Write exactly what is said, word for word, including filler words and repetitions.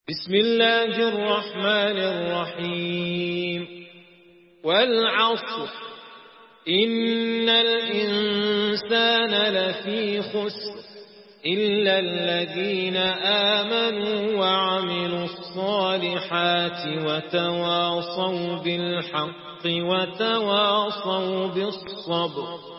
بسم الله الرحمن الرحيم والعصر إن الإنسان لفي خسر إلا الذين آمنوا وعملوا الصالحات وتواصوا بالحق وتواصوا بالصبر.